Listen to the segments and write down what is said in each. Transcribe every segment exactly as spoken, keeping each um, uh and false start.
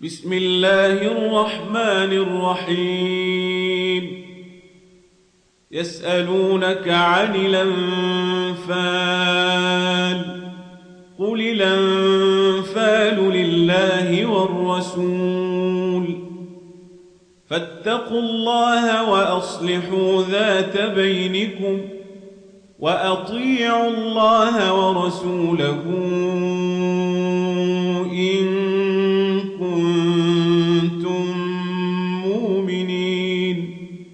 بسم الله الرحمن الرحيم يسألونك عن الأنفال قل الأنفال لله والرسول فاتقوا الله وأصلحوا ذات بينكم وأطيعوا الله ورسوله إن كنتم مؤمنين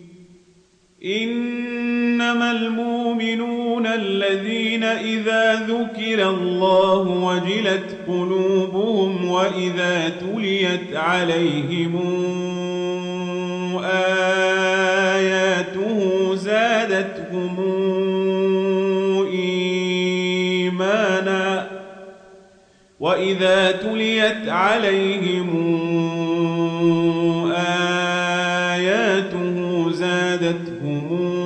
إنما المؤمنون الذين إذا ذكر الله وجلت قلوبهم وإذا تليت عليهم آياته زادتهم إيمانا وإذا تليت عليهم آياته زادتهم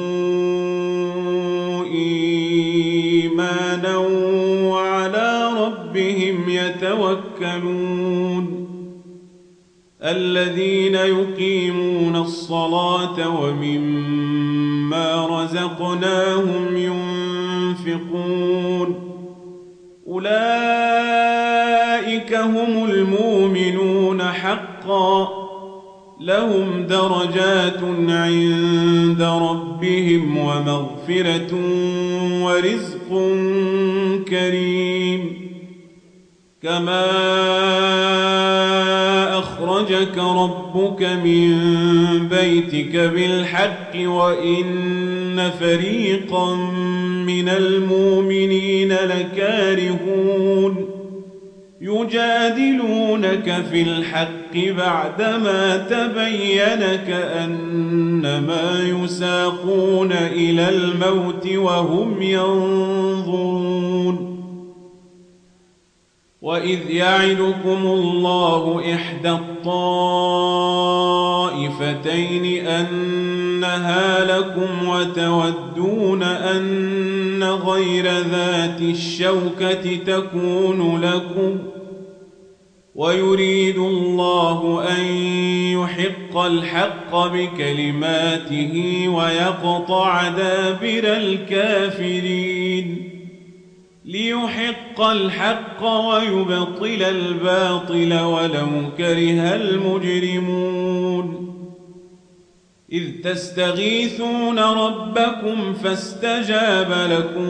إيمانا وعلى ربهم يتوكلون الذين يقيمون الصلاة ومما رزقناهم ينفقون أولئك هم المؤمنون حقا لهم درجات عند ربهم ومغفرة ورزق كريم كما أخرجك ربك من بيتك بالحق وإن فريقا من المؤمنين لكارهون يجادلونك في الحق بعدما تبين كأنما يساقون إلى الموت وهم ينظرون وإذ يعدكم الله إحدى الطائفتين أنها لكم وتودون أن غير ذات الشوكة تكون لكم ويريد الله أن يحق الحق بكلماته ويقطع دابر الكافرين ليحق الحق ويبطل الباطل ولو كره المجرمون إذ تستغيثون ربكم فاستجاب لكم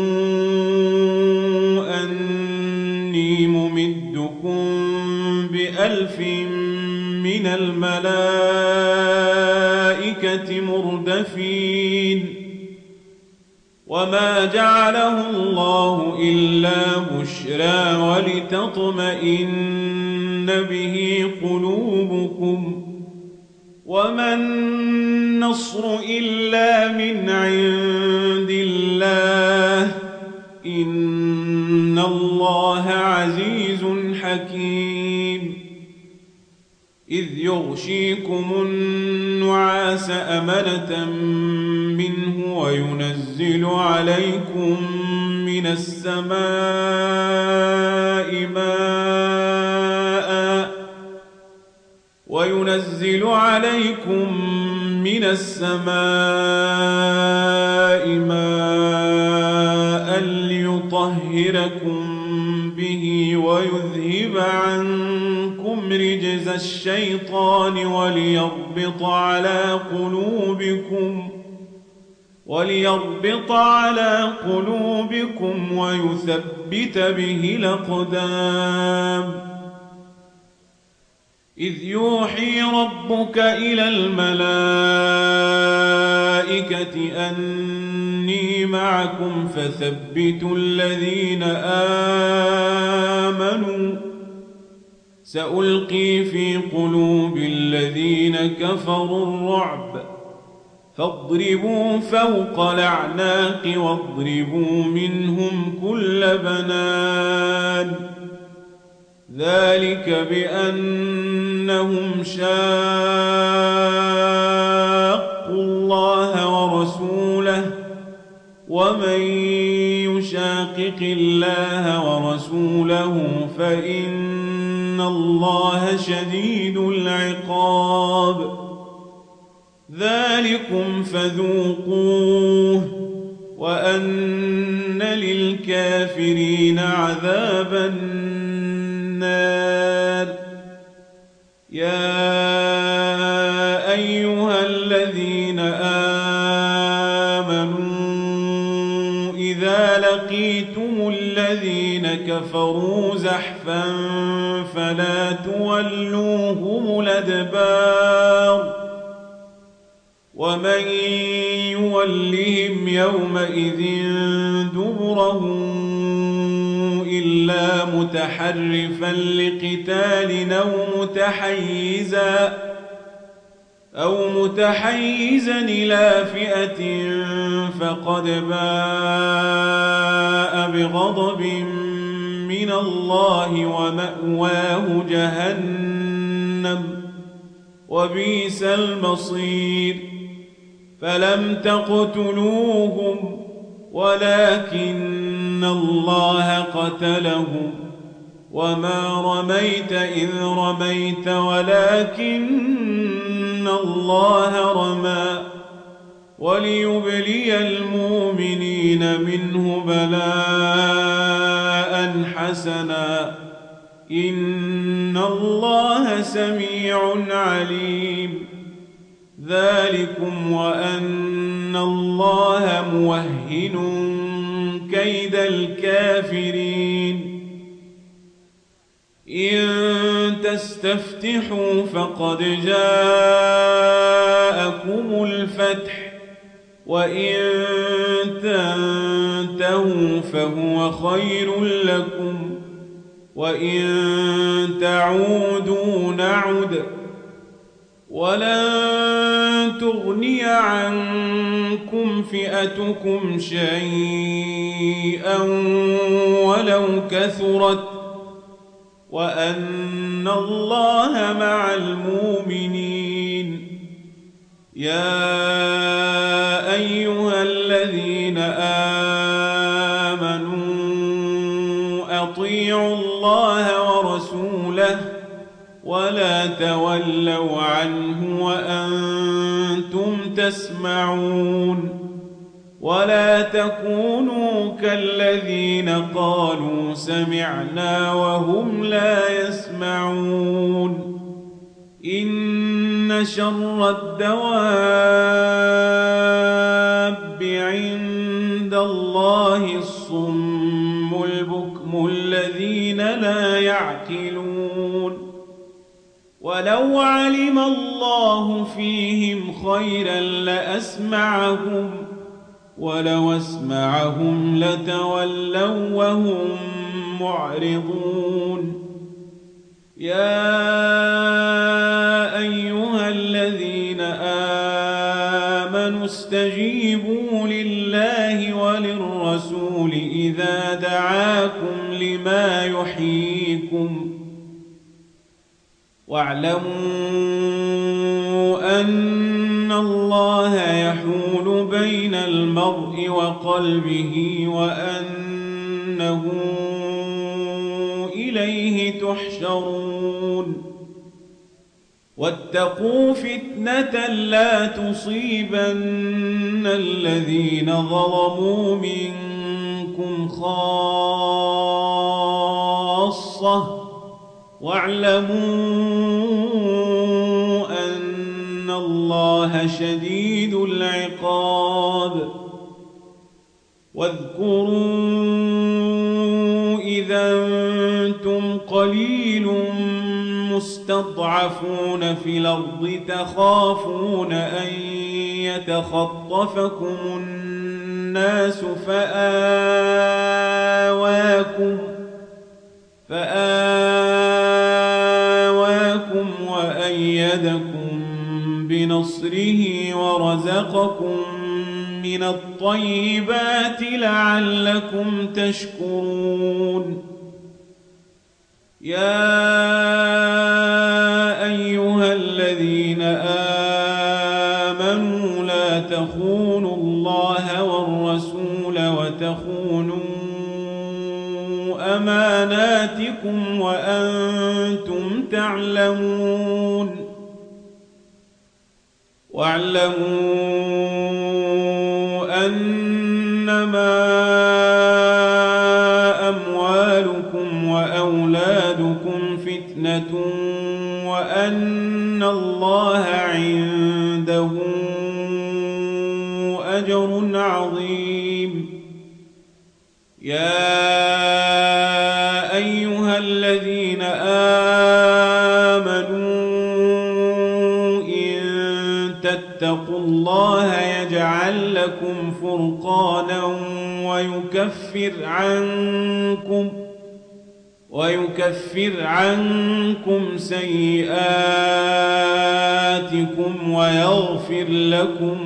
أني ممدكم بألف من الملائكة مردفين وما جعله الله إلا بشرى ولتطمئن به قلوبكم وما النصر إلا من عند الله إن الله عزيز حكيم إذ يغشيكم النعاس أمنة منه وينزل عليكم من السماء ماء وينزل عليكم من السماء ماء ليطهركم به ويذهب عنكم رجز الشيطان وليربط على قلوبكم وليربط على قلوبكم ويثبت به الأقدام إذ يوحي ربك إلى الملائكة أني معكم فثبتوا الذين آمنوا سألقي في قلوب الذين كفروا الرعب فاضربوا فوق الأعناق واضربوا منهم كل بنان ذلك بأنهم شاقوا الله ورسوله ومن يشاقق الله ورسوله فإن الله الله شديد العقاب ذلكم فذوقوه وأن للكافرين عذاب النار يا أيها الذين آمنوا إذا لقيتم الذين كفروا زحفا فلا تولوهم الأدبار ومن يولهم يومئذ دبره إلا متحرفا لقتال أو متحيزا أو متحيزا إلى فئة فقد باء بغضب من الله ومأواه جهنم وبئس المصير فلم تقتلوهم ولكن الله قتلهم وما رميت إذ رميت ولكن الله رمى وليبلي المؤمنين منه بلاء حسنا إن الله سميع عليم ذلكم وأن الله موهن كيد الكافرين إن تستفتحوا فقد جاءكم الفتح وإن تنتهوا فهو خير لكم وإن تعودوا نعد ولن تغني عنكم فئتكم شيئا ولو كثرت وأن الله مع المؤمنين يا أيها الذين آمنوا أطيعوا الله ورسوله ولا تولوا عنه وأنتم تسمعون ولا تكونوا كالذين قالوا سمعنا وهم لا يسمعون إن شر الدواب عند الله الصم البكم الذين لا يعقلون ولو علم الله فيهم خيرا لأسمعهم ولو أسمعهم لتولوا وهم معرضون يا أيها الذين آمنوا استجيبوا لله وللرسول إذا دعاكم لما يحييكم واعلموا أن الله يحول بين المرء وقلبه وأنه إليه تحشرون واتقوا فتنة لا تصيبن الذين ظلموا منكم خاصة واعلموا أن الله شديد العقاب واذكروا إذا أنتم قليل مستضعفون في الأرض تخافون أن يتخطفكم الناس فآواكم فآواكم وأيدكم بنصره ورزقكم من الطيبات لعلكم تشكرون يا أيها الذين آمنوا لا تخونوا الله والرسول وتخونوا أماناتكم وأنتم تعلمون يعلمون واعلموا أنما أموالكم وأولادكم فتنة وأن الله عنده أجر عظيم. يا أيها الذين آمنوا إن تتقوا الله يجعل لكم فرقانا ويكفر عنكم ويكفر عنكم سيئاتكم ويغفر لكم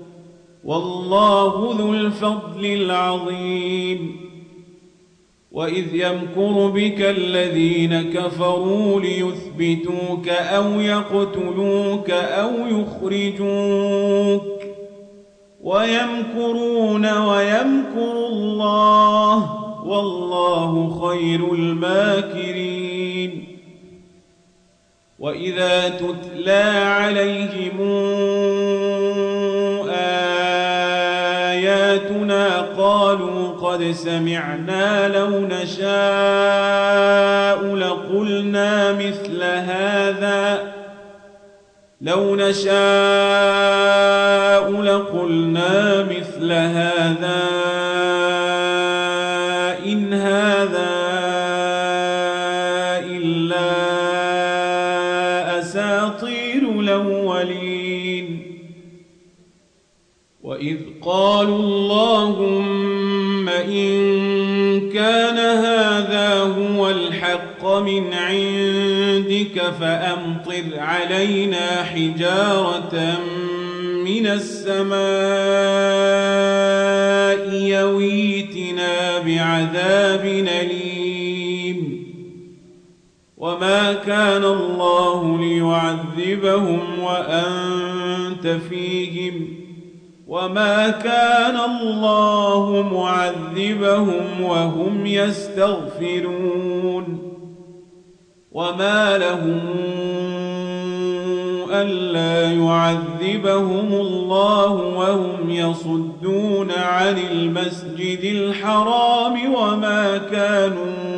والله ذو الفضل العظيم. وإذ يمكر بك الذين كفروا ليثبتوك أو يقتلوك أو يخرجوك ويمكرون ويمكر الله والله خير الماكرين. وإذا تتلى عليهم آياتنا قالوا قد سمعنا لو نشاء لقلنا مثل هذا لو نشاء لقلنا مثل هذا إن هذا إلا أساطير الأولين. وإذ قالوا اللهم إن كان هذا هو الحق من عندك فأمطر علينا حجارة من السماء يويتنا بعذاب أليم. وما كان الله ليعذبهم وأنت فيهم وما كان الله معذبهم وهم يستغفرون. وما لهم ألا يعذبهم الله وهم يصدون عن المسجد الحرام وما كانوا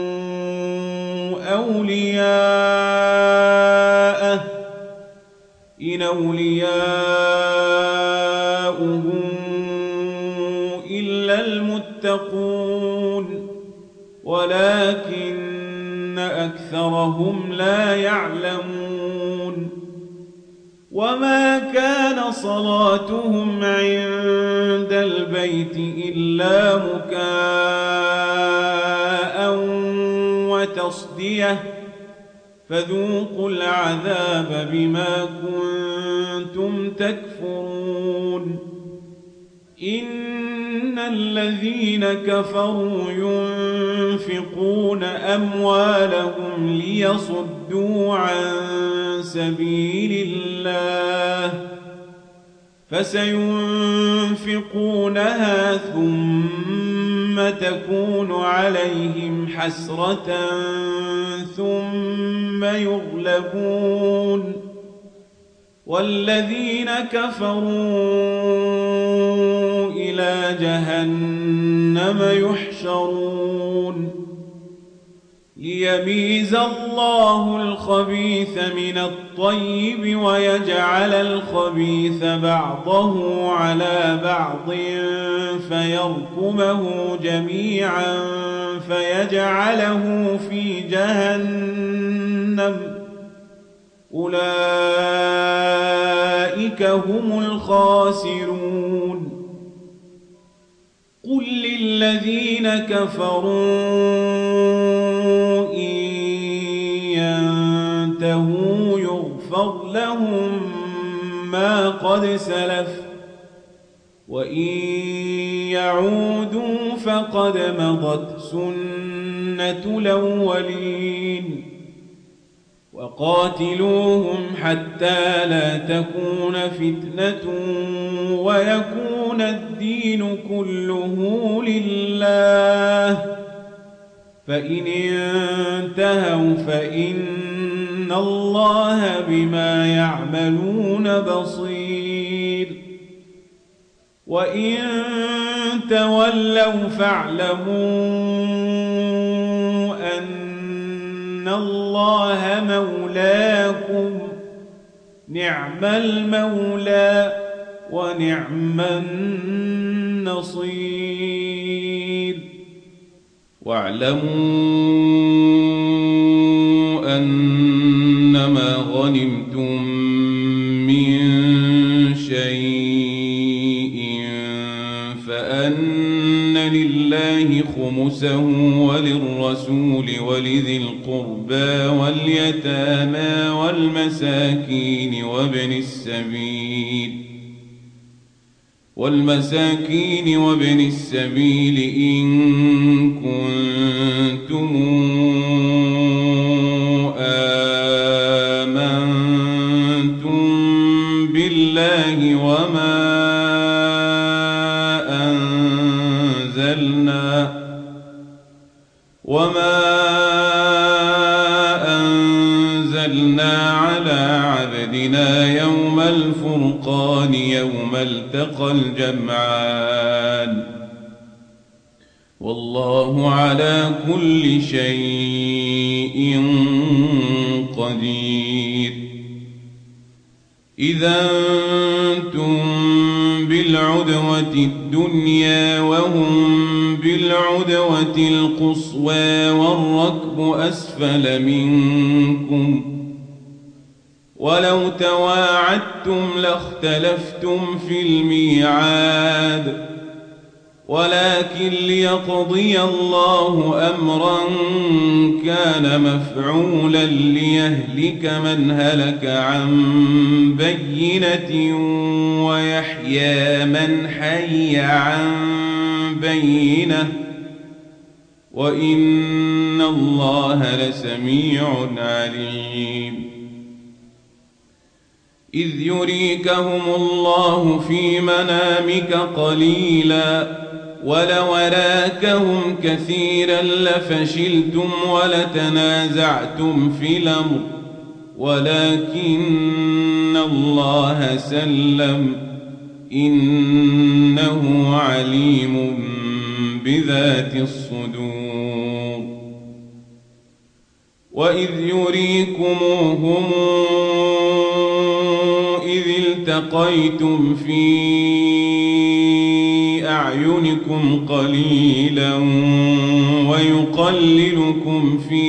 أولياءه إن أولياؤه إلا المتقون ولكن أكثرهم لا يعلمون. وما كان صلاتهم عند البيت إلا مكاء وتصدية فذوقوا العذاب بما كنتم تكفرون. إن الذين كفروا ينفقون أموالهم ليصدوا عن سبيل الله فسينفقونها ثم تكون عليهم حسرة ثم يغلبون والذين كفروا إلى جهنم يحشرون. ليميز الله الخبيث من الطيب ويجعل الخبيث بعضه على بعض فيركمه جميعا فيجعله في جهنم أولئك هم الخاسرون. قل للذين كفروا إن ينتهوا يغفر لهم ما قد سلف وإن يعودوا فقد مضت سنة الأولين. وقاتلوهم حتى لا تكون فتنة ويكون الدين كله لله فإن انتهوا فإن إن الله بما يعملون بصير وإن تولوا فاعلموا أن الله مولاكم نعم المولى ونعم النصير واعلموا أنما غنمتم من شيء فأن لله خمسه وللرسول ولذي القربى واليتامى والمساكين وابن السبيل والمساكين وابن السبيل إن كنتم آمنتم بالله وما أنزلنا وما أنزلنا على عبدنا يوم الفرقان يوم التقى الجمعان والله على كل شيء قدير إذا أنتم بالعدوة الدنيا وهم بالعدوة القصوى والركب أسفل منكم ولو تواعدتم لاختلفتم في الميعاد ولكن ليقضي الله أمرا كان مفعولا ليهلك من هلك عن بينة ويحيى من حي عن بينة وإن الله لسميع عليم إذ يريكهم الله في منامك قليلا ولو أراكهم كثيرا لفشلتم ولتنازعتم في الأمر ولكن الله سلم إنه عليم بذات الصدور وإذ يريكموهم إذ التقيتم في أعينكم قليلا ويقللكم في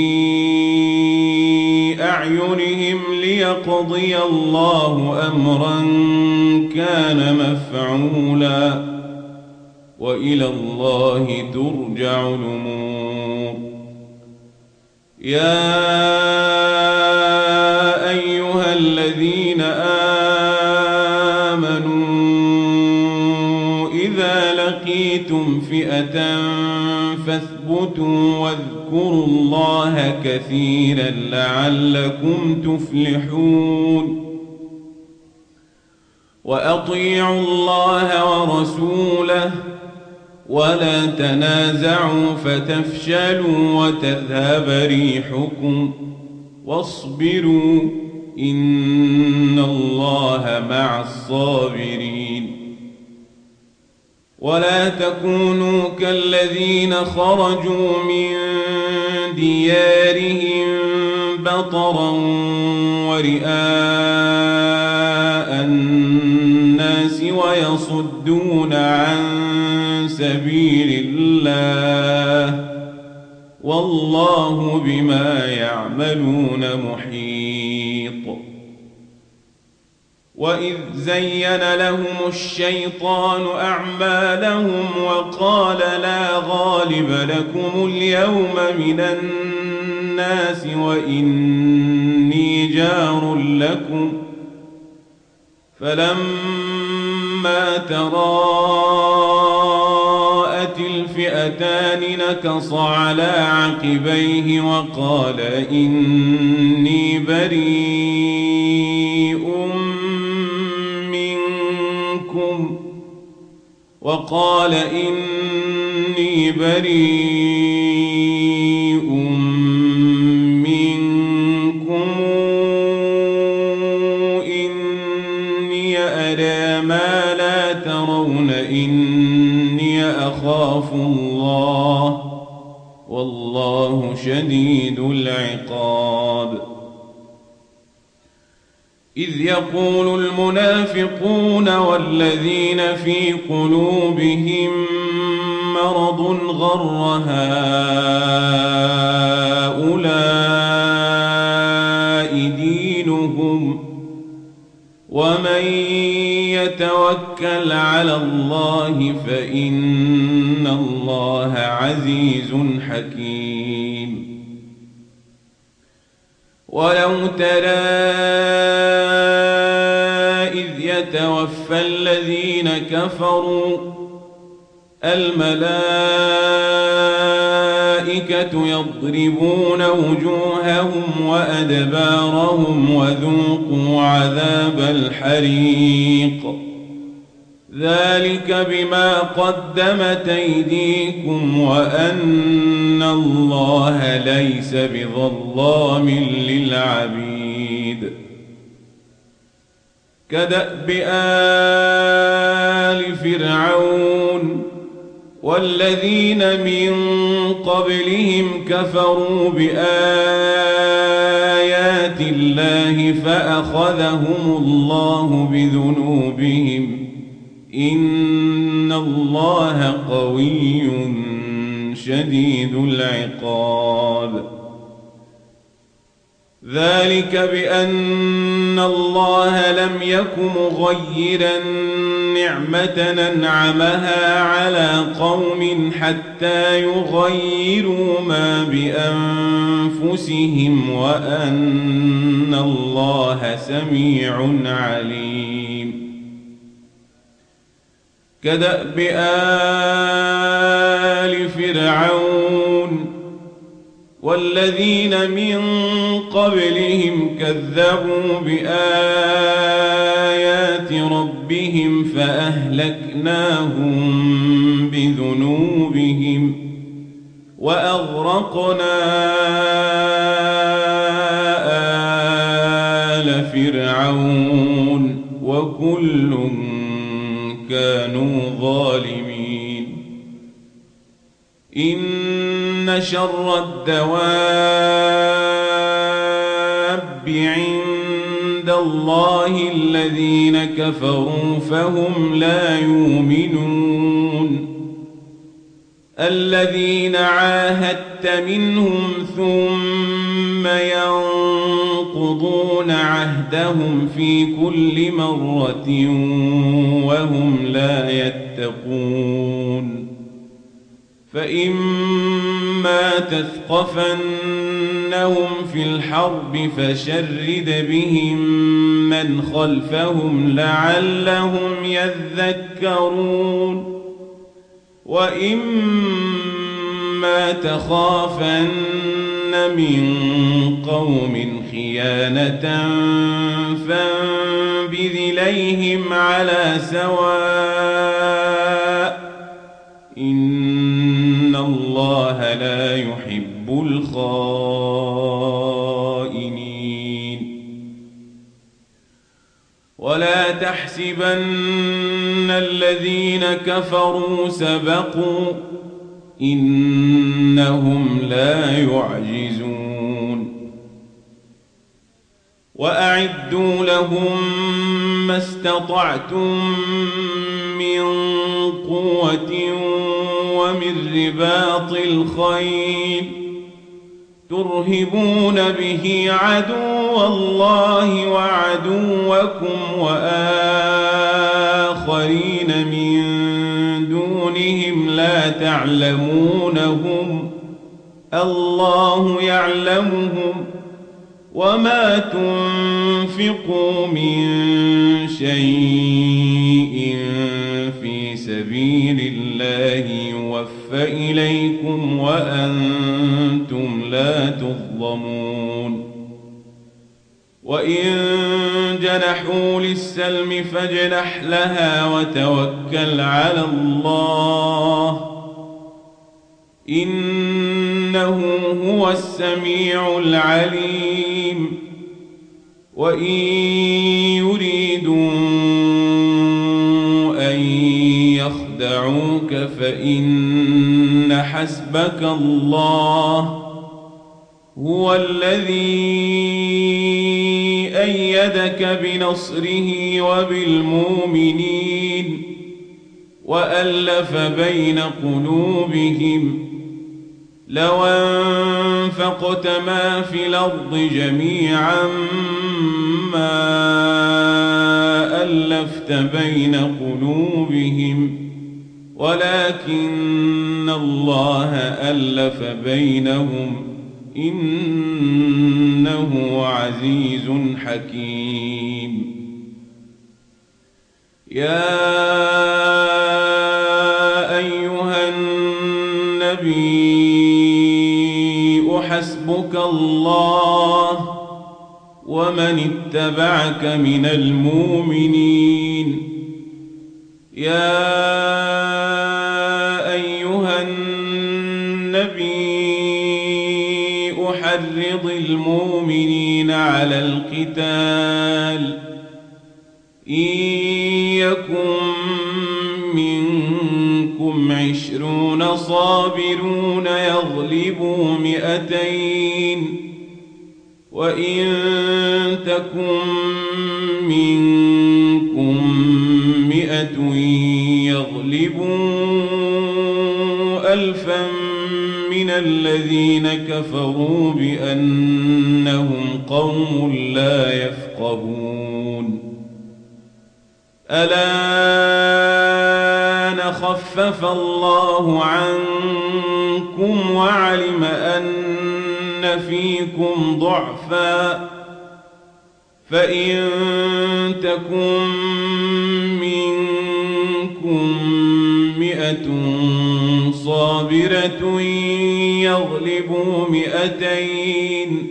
أعينهم ليقضي الله أمرا كان مفعولا وإلى الله ترجع الأمور يا أيها الذين آمنوا إذا لقيتم فئة فاثبتوا واذكروا الله كثيرا لعلكم تفلحون وأطيعوا الله ورسوله ولا تنازعوا فتفشلوا وتذهب ريحكم واصبروا إن الله مع الصابرين ولا تكونوا كالذين خرجوا من ديارهم بطرا ورئاء الناس ويصدون عن سبيل الله والله بما يعملون محيط وإذ زين لهم الشيطان أعمالهم وقال لا غالب لكم اليوم من الناس وإني جار لكم فلما تراءت الفئتان نكص على عقبيه وقال إني بريء منكم وقال إني بريء منكم إني أخاف الله والله شديد العقاب. إذ يقول المنافقون والذين في قلوبهم مرض غر هؤلاء دينهم ومن يتوكل على الله فإن الله عزيز حكيم. ولو ترى إذ يتوفى الذين كفروا الملائكة يضربون وجوههم وأدبارهم وذوقوا عذاب الحريق ذلك بما قدمت أيديكم وأن الله ليس بظلام للعبيد. كدأب آل فرعون والذين من قبلهم كفروا بآيات الله فأخذهم الله بذنوبهم إن الله قوي شديد العقاب. ذلك بأن الله لم يك مغيرا نعمة أنعمها على قوم حتى يغيروا ما بأنفسهم وأن الله سميع عليم. كدأب آل فرعون والذين من قبلهم كذبوا بآيات ربهم فأهلكناهم بذنوبهم وأغرقنا آل فرعون وكل كانوا ظالمين. إن شر الدواب عند الله الذين كفروا فهم لا يؤمنون. الذين عاهدت منهم ثم ينقضون عهدهم في كل مرة وهم لا يتقون. فإما تثقفنهم في الحرب فشرد بهم من خلفهم لعلهم يذكرون. وإما تخافن من قوم خيانة فانبذ إليهم على سواء إن الله لا يحب الخائنين. ولا تحسبن الذين كفروا سبقوا إنهم لا يعجزون. وأعدوا لهم ما استطعتم من قوة ومن رباط الخيل ترهبون به عدو الله وعدوكم وآخرين من دونهم لا تعلمونهم الله يعلمهم وما تنفقوا من شيء في سبيل الله يوفى إليكم وأنتم لا تظلمون. وإن جنحوا للسلم فاجنح لها وتوكل على الله إنه هو السميع العليم. وإن يريدوا أن يخرجوا جاهدوك فإن حسبك الله هو الذي أيدك بنصره وبالمؤمنين وألف بين قلوبهم لو أنفقت ما في الأرض جميعا ما ألفت بين قلوبهم ولكن الله ألف بينهم إنه عزيز حكيم. يا أيها النبي حسبك الله ومن اتبعك من المؤمنين. يا أيها النبي حرض المؤمنين على القتال إن يكن منكم عشرون صابرون يغلبوا مئتين وإن تكن منكم مئة يغلبوا ألفا من الذين كفروا بأنهم قوم لا يفقهون. الآن خفف الله عنكم وعلم أن فيكم ضعفا فإن تكن منكم مئة صابرة يغلبوا مئتين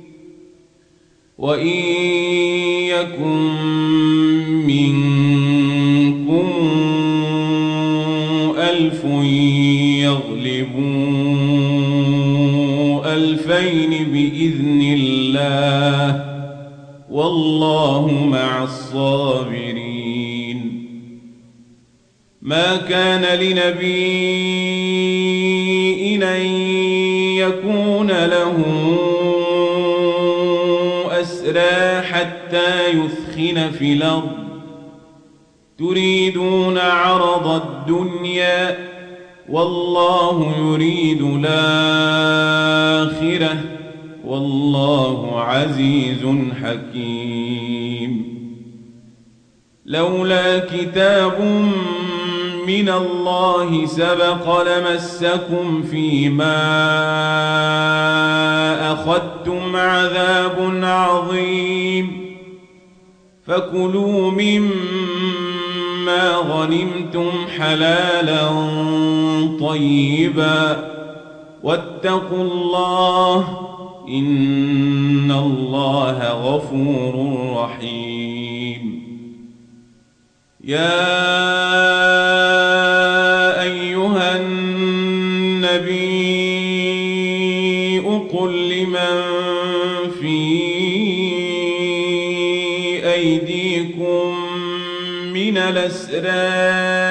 وإن يكن منكم ألف يغلبوا ألفين بإذن الله والله مع الصابرين. ما كان لنبي أن يكون له أسرى حتى يثخن في الأرض تريدون عرض الدنيا والله يريد الآخرة والله عزيز حكيم. لولا كتاب من الله سبق لمسكم فيما أخذتم عذاب عظيم فكلوا مما غنمتم حلالا طيبا واتقوا الله إن الله غفور رحيم. يا أيها النبي قل لمن في أيديكم من الأسرى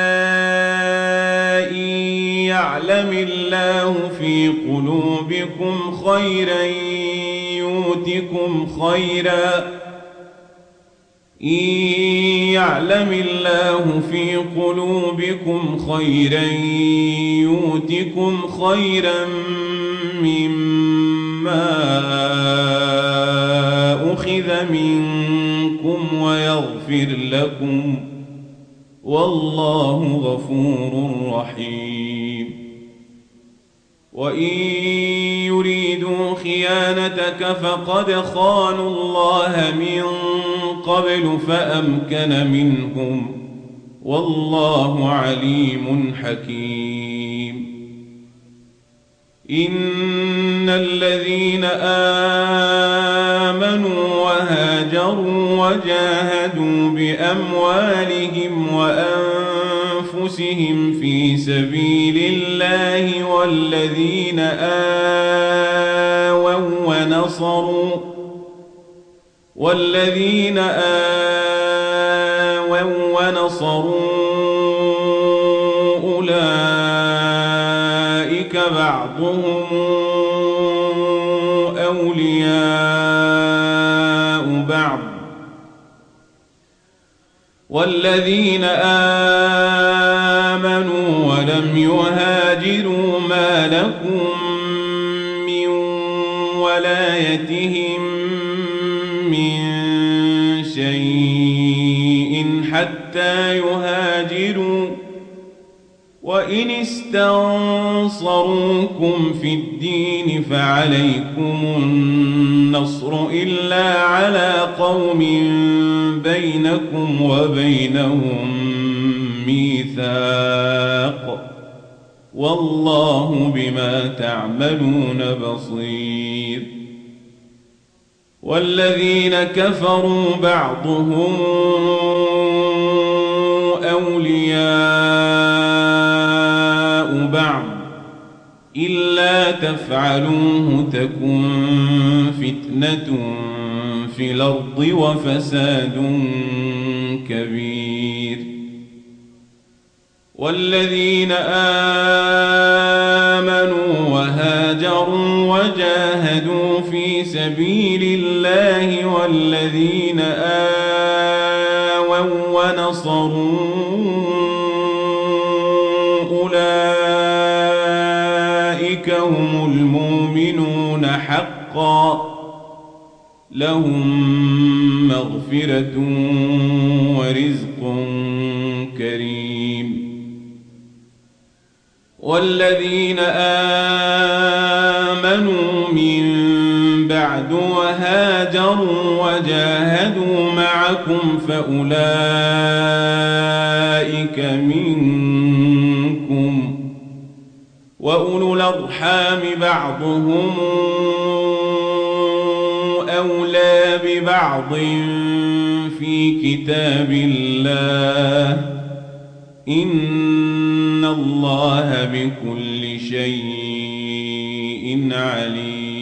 يعلم الله في قلوبكم خيرا يؤتكم خيرا إن يعلم الله في قلوبكم خيرا يؤتكم خيرا مما أخذ منكم ويغفر لكم والله غفور رحيم. وإن يريدوا خيانتك فقد خانوا الله من قبل فأمكن منهم والله عليم حكيم. إن الذين آمنوا وهاجروا وجاهدوا بأموالهم وأنفسهم في سبيل الله والذين آووا ونصروا والذين آووا ونصروا أولئك بعضهم أولياء بعض والذين آمنوا ولم يهاجروا ما لكم من ولايتهم من شيء حتى يهاجروا وإن استنصروكم في الدين فعليكم النصر إلا على قوم بينكم وبينهم ميثاق والله بما تعملون بصير. والذين كفروا بعضهم أولياء بعض إلا تفعلوه تكن فتنة في الأرض وفساد كبير. والذين آمنوا وهاجروا وجاهدوا في سبيل الله والذين آووا ونصروا أولئك هم المؤمنون حقا لهم مغفرة ورزق كريم. والذين آمنوا من بعد وهاجروا وجاهدوا معكم فأولئك منكم وأولو الأرحام بعضهم أولى ببعض في كتاب الله إن الله بكل شيء عليم.